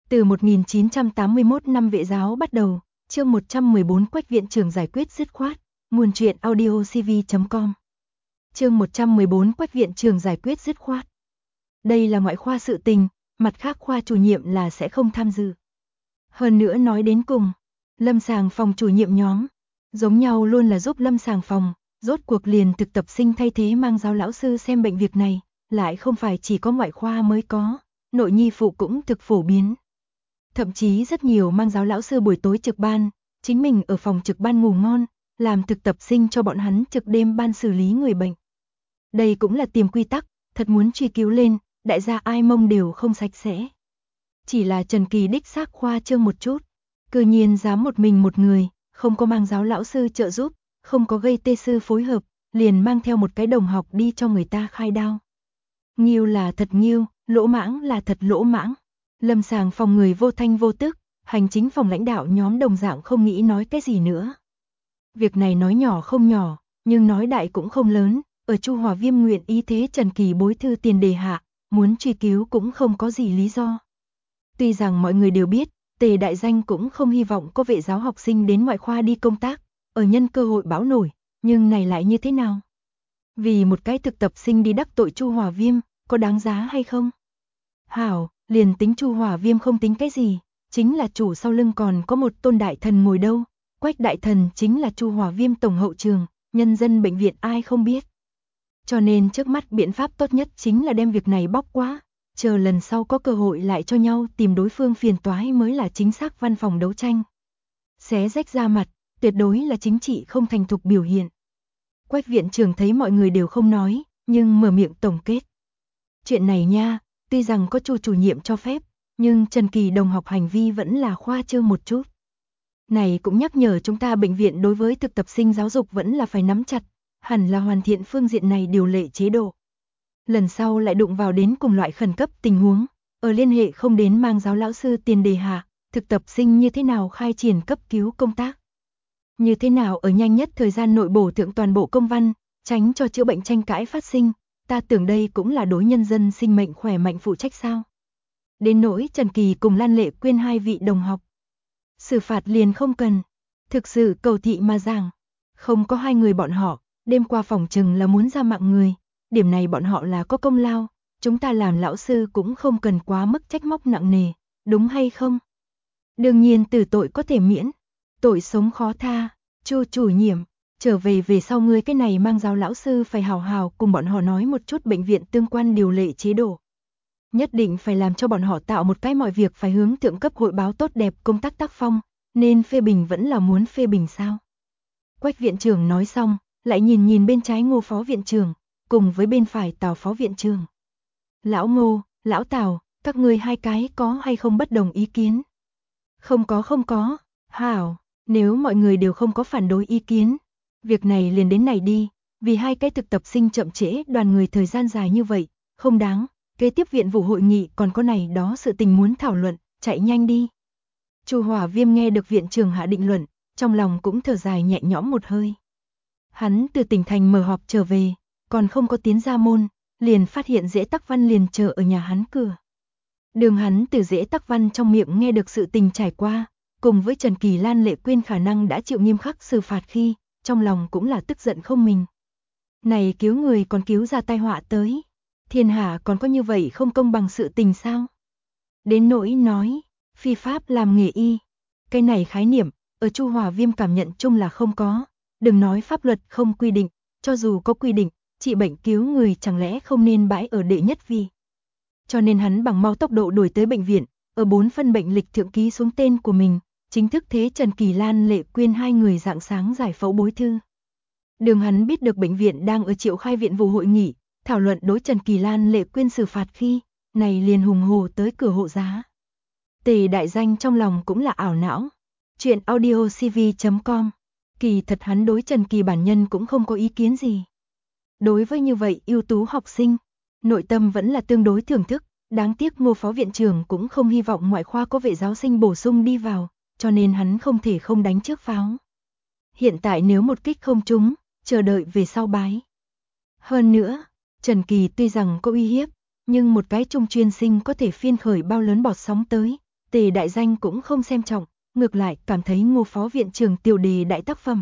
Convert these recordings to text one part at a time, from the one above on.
Từ 1981 năm vệ giáo bắt đầu, chương 114 Quách viện trưởng giải quyết dứt khoát, nguồn truyện audiocv.com. Chương 114 Quách viện trưởng giải quyết dứt khoát. Đây là ngoại khoa sự tình, mặt khác khoa chủ nhiệm là sẽ không tham dự. Hơn nữa nói đến cùng, lâm sàng phòng chủ nhiệm nhóm, giống nhau luôn là giúp lâm sàng phòng, rốt cuộc liền thực tập sinh thay thế mang giáo lão sư xem bệnh việc này, lại không phải chỉ có ngoại khoa mới có, nội nhi phụ cũng thực phổ biến. Thậm chí rất nhiều mang giáo lão sư buổi tối trực ban, chính mình ở phòng trực ban ngủ ngon, làm thực tập sinh cho bọn hắn trực đêm ban xử lý người bệnh. Đây cũng là tiềm quy tắc, thật muốn truy cứu lên, đại gia ai mông đều không sạch sẽ. Chỉ là Trần Kỳ đích xác khoa trương một chút, cư nhiên dám một mình một người, không có mang giáo lão sư trợ giúp, không có gây tê sư phối hợp, liền mang theo một cái đồng học đi cho người ta khai đao. Nghiêu là thật nghiêu, lỗ mãng là thật lỗ mãng. Lâm sàng phòng người vô thanh vô tức, hành chính phòng lãnh đạo nhóm đồng dạng không nghĩ nói cái gì nữa. Việc này nói nhỏ không nhỏ, nhưng nói đại cũng không lớn, ở Chu Hòa Viêm nguyện ý thế Trần Kỳ bối thư tiền đề hạ, muốn truy cứu cũng không có gì lý do. Tuy rằng mọi người đều biết, Tề đại danh cũng không hy vọng có vệ giáo học sinh đến ngoại khoa đi công tác, ở nhân cơ hội báo nổi, nhưng này lại như thế nào? Vì một cái thực tập sinh đi đắc tội Chu Hòa Viêm, có đáng giá hay không? Hảo, liền tính Chu Hòa Viêm không tính cái gì, chính là chủ sau lưng còn có một tôn đại thần ngồi đâu, Quách đại thần chính là Chu Hòa Viêm tổng hậu trường, nhân dân bệnh viện ai không biết. Cho nên trước mắt biện pháp tốt nhất chính là đem việc này bóc qua, chờ lần sau có cơ hội lại cho nhau tìm đối phương phiền toái mới là chính xác văn phòng đấu tranh. Xé rách ra mặt, tuyệt đối là chính trị không thành thục biểu hiện. Quách viện trưởng thấy mọi người đều không nói, nhưng mở miệng tổng kết. Chuyện này nha, tuy rằng có Chu chủ nhiệm cho phép, nhưng Trần Kỳ đồng học hành vi vẫn là khoa trương một chút. Này cũng nhắc nhở chúng ta bệnh viện đối với thực tập sinh giáo dục vẫn là phải nắm chặt, hẳn là hoàn thiện phương diện này điều lệ chế độ. Lần sau lại đụng vào đến cùng loại khẩn cấp tình huống, ở liên hệ không đến mang giáo lão sư tiền đề hạ, thực tập sinh như thế nào khai triển cấp cứu công tác. Như thế nào ở nhanh nhất thời gian nội bổ thượng toàn bộ công văn, tránh cho chữa bệnh tranh cãi phát sinh, ta tưởng đây cũng là đối nhân dân sinh mệnh khỏe mạnh phụ trách sao. Đến nỗi Trần Kỳ cùng Lan Lệ Quyên hai vị đồng học. Xử phạt liền không cần, thực sự cầu thị mà giảng, không có hai người bọn họ, đêm qua phòng trừng là muốn ra mạng người, điểm này bọn họ là có công lao, chúng ta làm lão sư cũng không cần quá mức trách móc nặng nề, đúng hay không? Đương nhiên từ tội có thể miễn, tội sống khó tha, Chu chủ nhiệm, trở về sau ngươi cái này mang giáo lão sư phải hào hào cùng bọn họ nói một chút bệnh viện tương quan điều lệ chế độ. Nhất định phải làm cho bọn họ tạo một cái mọi việc phải hướng thượng cấp hội báo tốt đẹp công tác tác phong, nên phê bình vẫn là muốn phê bình sao. Quách viện trưởng nói xong, lại nhìn bên trái Ngô phó viện trưởng, cùng với bên phải Tào phó viện trưởng. Lão Ngô, lão Tào, các ngươi hai cái có hay không bất đồng ý kiến? Không có, hảo, nếu mọi người đều không có phản đối ý kiến, việc này liền đến này đi, vì hai cái thực tập sinh chậm trễ đoàn người thời gian dài như vậy, không đáng. Kế tiếp viện vụ hội nghị còn có này đó sự tình muốn thảo luận, chạy nhanh đi. Chu Hòa Viêm nghe được viện trưởng hạ định luận, trong lòng cũng thở dài nhẹ nhõm một hơi. Hắn từ tỉnh thành mở họp trở về, còn không có tiến ra môn, liền phát hiện Dễ Tắc Văn liền chờ ở nhà hắn cửa. Đường hắn từ Dễ Tắc Văn trong miệng nghe được sự tình trải qua, cùng với Trần Kỳ Lan Lệ Quyên khả năng đã chịu nghiêm khắc xử phạt khi, trong lòng cũng là tức giận không mình. Này cứu người còn cứu ra tai họa tới. Thiên hạ còn có như vậy không công bằng sự tình sao? Đến nỗi nói, phi pháp làm nghề y. Cái này khái niệm, ở Chu Hòa Viêm cảm nhận chung là không có. Đừng nói pháp luật không quy định, cho dù có quy định, trị bệnh cứu người chẳng lẽ không nên bãi ở đệ nhất vị. Cho nên hắn bằng mau tốc độ đuổi tới bệnh viện, ở 4 phân bệnh lịch thượng ký xuống tên của mình, chính thức thế Trần Kỳ Lan Lệ Quyên hai người rạng sáng giải phẫu bối thư. Đường hắn biết được bệnh viện đang ở triệu khai viện vụ hội nghị, thảo luận đối Trần Kỳ Lan Lệ Quyên xử phạt khi, này liền hùng hồ tới cửa hộ giá. Tề đại danh trong lòng cũng là ảo não. Chuyện audiocv.com. Kỳ thật hắn đối Trần Kỳ bản nhân cũng không có ý kiến gì. Đối với như vậy ưu tú học sinh, nội tâm vẫn là tương đối thưởng thức, đáng tiếc Ngô phó viện trưởng cũng không hy vọng ngoại khoa có vệ giáo sinh bổ sung đi vào, cho nên hắn không thể không đánh trước pháo. Hiện tại nếu một kích không trúng, chờ đợi về sau bái. Hơn nữa, Trần Kỳ tuy rằng có uy hiếp, nhưng một cái trung chuyên sinh có thể phiên khởi bao lớn bọt sóng tới, Tề đại danh cũng không xem trọng, ngược lại cảm thấy Ngô phó viện trưởng tiểu đề đại tác phẩm.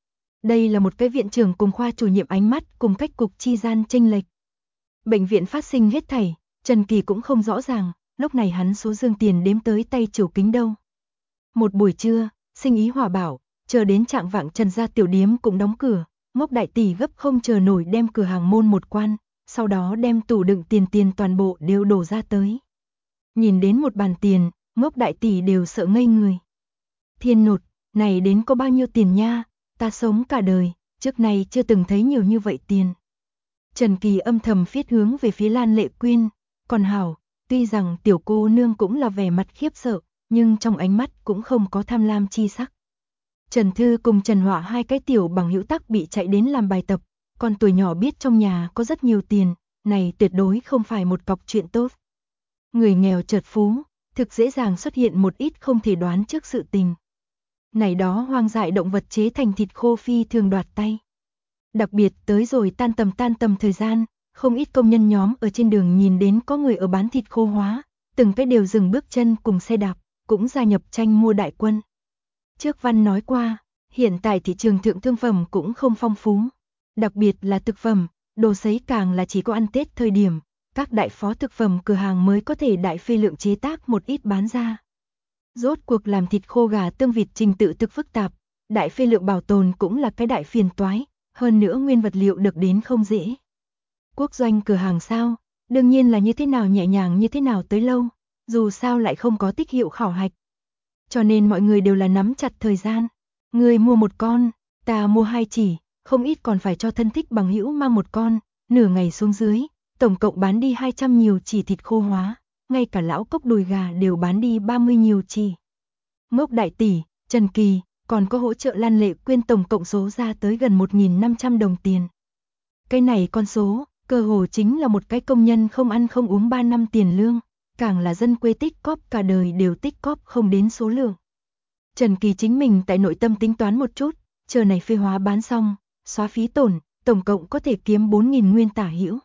Đây là một cái viện trưởng cùng khoa chủ nhiệm ánh mắt cùng cách cục chi gian chênh lệch. Bệnh viện phát sinh hết thảy, Trần Kỳ cũng không rõ ràng, lúc này hắn số dương tiền đếm tới tay chịu kính đâu. Một buổi trưa, sinh ý hòa bảo, chờ đến trạng vạng Trần gia tiểu điếm cũng đóng cửa, Ngốc đại tỷ gấp không chờ nổi đem cửa hàng môn một quan, sau đó đem tủ đựng tiền toàn bộ đều đổ ra tới. Nhìn đến một bàn tiền, Ngốc đại tỷ đều sợ ngây người. Thiên nột, này đến có bao nhiêu tiền nha, ta sống cả đời, trước nay chưa từng thấy nhiều như vậy tiền. Trần Kỳ âm thầm phiết hướng về phía Lan Lệ Quyên, còn hảo, tuy rằng tiểu cô nương cũng là vẻ mặt khiếp sợ, nhưng trong ánh mắt cũng không có tham lam chi sắc. Trần Thư cùng Trần Họa hai cái tiểu bằng hữu tắc bị chạy đến làm bài tập, còn tuổi nhỏ biết trong nhà có rất nhiều tiền, này tuyệt đối không phải một cọc chuyện tốt. Người nghèo chợt phú, thực dễ dàng xuất hiện một ít không thể đoán trước sự tình. Này đó hoang dại động vật chế thành thịt khô phi thường đoạt tay. Đặc biệt tới rồi tan tầm thời gian, không ít công nhân nhóm ở trên đường nhìn đến có người ở bán thịt khô hóa, từng cái đều dừng bước chân cùng xe đạp, cũng gia nhập tranh mua đại quân. Trước văn nói qua, hiện tại thị trường thượng thương phẩm cũng không phong phú, đặc biệt là thực phẩm, đồ sấy càng là chỉ có ăn Tết thời điểm, các đại phó thực phẩm cửa hàng mới có thể đại phê lượng chế tác một ít bán ra. Rốt cuộc làm thịt khô gà tương vịt trình tự thực phức tạp, đại phê lượng bảo tồn cũng là cái đại phiền toái, hơn nữa nguyên vật liệu được đến không dễ. Quốc doanh cửa hàng sao, đương nhiên là như thế nào nhẹ nhàng như thế nào tới lâu, dù sao lại không có tích hiệu khảo hạch. Cho nên mọi người đều là nắm chặt thời gian, người mua một con, ta mua 2 chỉ, không ít còn phải cho thân thích bằng hữu mang một con, nửa ngày xuống dưới, tổng cộng bán đi 200 nhiều chỉ thịt khô hóa, ngay cả lão cốc đùi gà đều bán đi 30 nhiều chỉ. Ngốc đại tỷ, Trần Kỳ, còn có hỗ trợ Lan Lệ Quyên tổng cộng số ra tới gần 1.500 đồng tiền. Cái này con số, cơ hồ chính là một cái công nhân không ăn không uống 3 năm tiền lương, càng là dân quê tích cóp cả đời đều tích cóp không đến số lượng. Trần Kỳ chính mình tại nội tâm tính toán một chút, chờ này phê hóa bán xong, xóa phí tổn, tổng cộng có thể kiếm 4.000 nguyên tả hữu.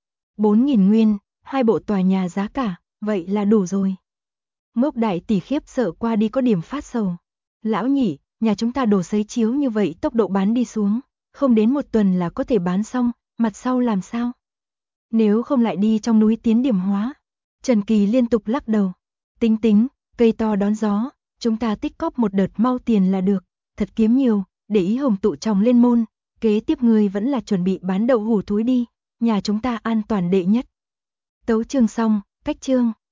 4.000 nguyên, 2 bộ tòa nhà giá cả, vậy là đủ rồi. Ngốc đại tỷ khiếp sợ qua đi có điểm phát sầu. Lão nhị, nhà chúng ta đồ sấy chiếu như vậy tốc độ bán đi xuống, không đến một tuần là có thể bán xong, mặt sau làm sao? Nếu không lại đi trong núi tiến điểm hóa. Trần Kỳ liên tục lắc đầu. Tính, cây to đón gió, chúng ta tích cóp một đợt mau tiền là được, thật kiếm nhiều, để ý hồng tụ trồng lên môn, kế tiếp người vẫn là chuẩn bị bán đậu hủ thúi đi, nhà chúng ta an toàn đệ nhất. Tấu chương xong, cách chương.